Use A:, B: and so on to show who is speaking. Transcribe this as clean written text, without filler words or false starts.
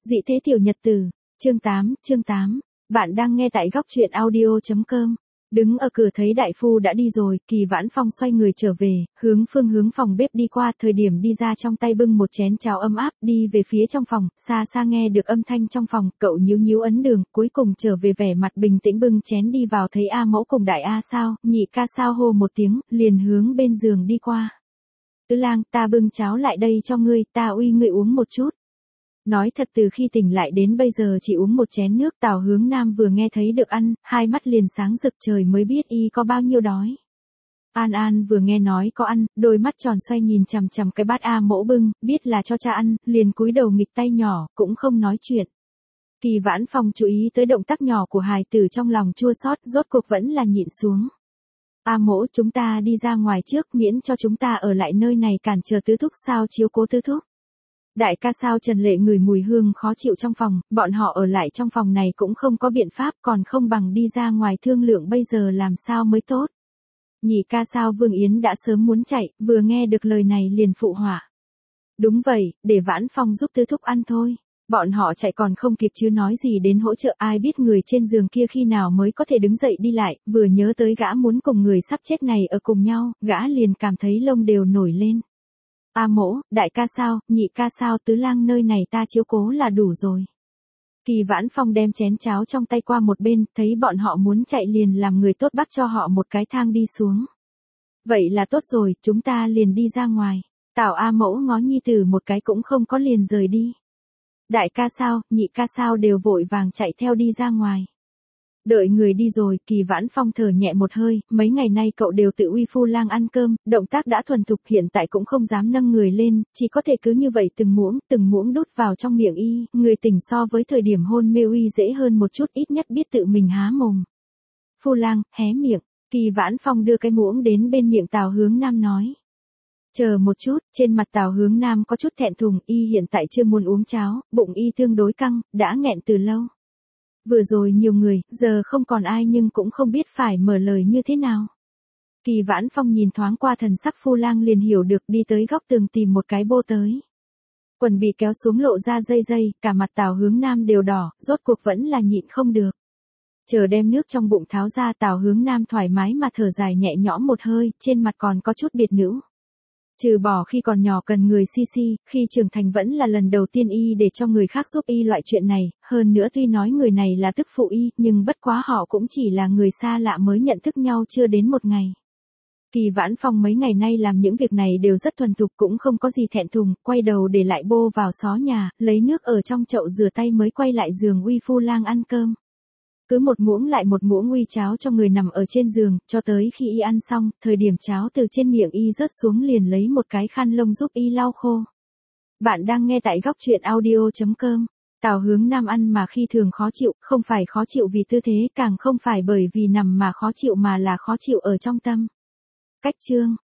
A: Dị thế tiểu nhật tử, chương 8, bạn đang nghe tại góc truyện audio.com. Đứng ở cửa thấy đại phu đã đi rồi, Kỳ Vãn Phong xoay người trở về, hướng phòng bếp đi qua, thời điểm đi ra trong tay bưng một chén cháo ấm áp, đi về phía trong phòng, xa xa nghe được âm thanh trong phòng, cậu nhíu ấn đường, cuối cùng trở về vẻ mặt bình tĩnh bưng chén đi vào thấy A Mẫu cùng đại A Sao, nhị ca Sao hô một tiếng, liền hướng bên giường đi qua. Tứ lang, ta bưng cháo lại đây cho ngươi, ta uy ngươi uống một chút. Nói thật từ khi tỉnh lại đến bây giờ chỉ uống một chén nước, Tào Hướng Nam vừa nghe thấy được ăn, hai mắt liền sáng rực, trời mới biết y có bao nhiêu đói. An An vừa nghe nói có ăn, đôi mắt tròn xoay nhìn chằm chằm cái bát A Mẫu bưng, biết là cho cha ăn, liền cúi đầu nghịch tay nhỏ, cũng không nói chuyện. Kỳ Vãn Phong chú ý tới động tác nhỏ của hài tử, trong lòng chua xót, rốt cuộc vẫn là nhịn xuống. A Mẫu, chúng ta đi ra ngoài trước, miễn cho chúng ta ở lại nơi này cản trở tứ thúc. Sao chiếu cố tứ thúc? Đại ca Sao Trần Lệ ngửi mùi hương khó chịu trong phòng, bọn họ ở lại trong phòng này cũng không có biện pháp, còn không bằng đi ra ngoài thương lượng bây giờ làm sao mới tốt. Nhị ca Sao Vương Yến đã sớm muốn chạy, vừa nghe được lời này liền phụ họa. Đúng vậy, để Vãn Phong giúp tứ thúc ăn thôi. Bọn họ chạy còn không kịp chứ nói gì đến hỗ trợ, ai biết người trên giường kia khi nào mới có thể đứng dậy đi lại, vừa nhớ tới gã muốn cùng người sắp chết này ở cùng nhau, gã liền cảm thấy lông đều nổi lên. A Mẫu, đại ca Sao, nhị ca Sao, tứ lang nơi này ta chiếu cố là đủ rồi. Kỳ Vãn Phong đem chén cháo trong tay qua một bên, thấy bọn họ muốn chạy liền làm người tốt bắt cho họ một cái thang đi xuống. Vậy là tốt rồi, chúng ta liền đi ra ngoài. Tào A Mẫu ngó nhi tử một cái cũng không có liền rời đi. Đại ca Sao, nhị ca Sao đều vội vàng chạy theo đi ra ngoài. Đợi người đi rồi, Kỳ Vãn Phong thở nhẹ một hơi, mấy ngày nay cậu đều tự uy Phu Lang ăn cơm, động tác đã thuần thục, hiện tại cũng không dám nâng người lên, chỉ có thể cứ như vậy từng muỗng đút vào trong miệng y, người tỉnh so với thời điểm hôn mê uy dễ hơn một chút, ít nhất biết tự mình há mồm. Phu Lang, hé miệng, Kỳ Vãn Phong đưa cái muỗng đến bên miệng Tào Hướng Nam nói. Chờ một chút, trên mặt Tào Hướng Nam có chút thẹn thùng, y hiện tại chưa muốn uống cháo, bụng y tương đối căng, đã nghẹn từ lâu. Vừa rồi nhiều người, giờ không còn ai nhưng cũng không biết phải mở lời như thế nào. Kỳ Vãn Phong nhìn thoáng qua thần sắc Phu Lang liền hiểu được, đi tới góc tường tìm một cái bô tới. Quần bị kéo xuống lộ ra dây, cả mặt Tào Hướng Nam đều đỏ, rốt cuộc vẫn là nhịn không được. Chờ đem nước trong bụng tháo ra, Tào Hướng Nam thoải mái mà thở dài nhẹ nhõm một hơi, trên mặt còn có chút biệt nữ. Trừ bỏ khi còn nhỏ cần người si, khi trưởng thành vẫn là lần đầu tiên y để cho người khác giúp y loại chuyện này, hơn nữa tuy nói người này là tức phụ y, nhưng bất quá họ cũng chỉ là người xa lạ mới nhận thức nhau chưa đến một ngày. Kỳ Vãn Phong mấy ngày nay làm những việc này đều rất thuần thục, cũng không có gì thẹn thùng, quay đầu để lại bô vào xó nhà, lấy nước ở trong chậu rửa tay mới quay lại giường uy Phu Lang ăn cơm. Cứ một muỗng lại một muỗng uy cháo cho người nằm ở trên giường, cho tới khi y ăn xong, thời điểm cháo từ trên miệng y rớt xuống liền lấy một cái khăn lông giúp y lau khô. Bạn đang nghe tại góc truyện audio.com. Tào Hướng Nam ăn mà khi thường khó chịu, không phải khó chịu vì tư thế, càng không phải bởi vì nằm mà khó chịu mà là khó chịu ở trong tâm. Cách chương.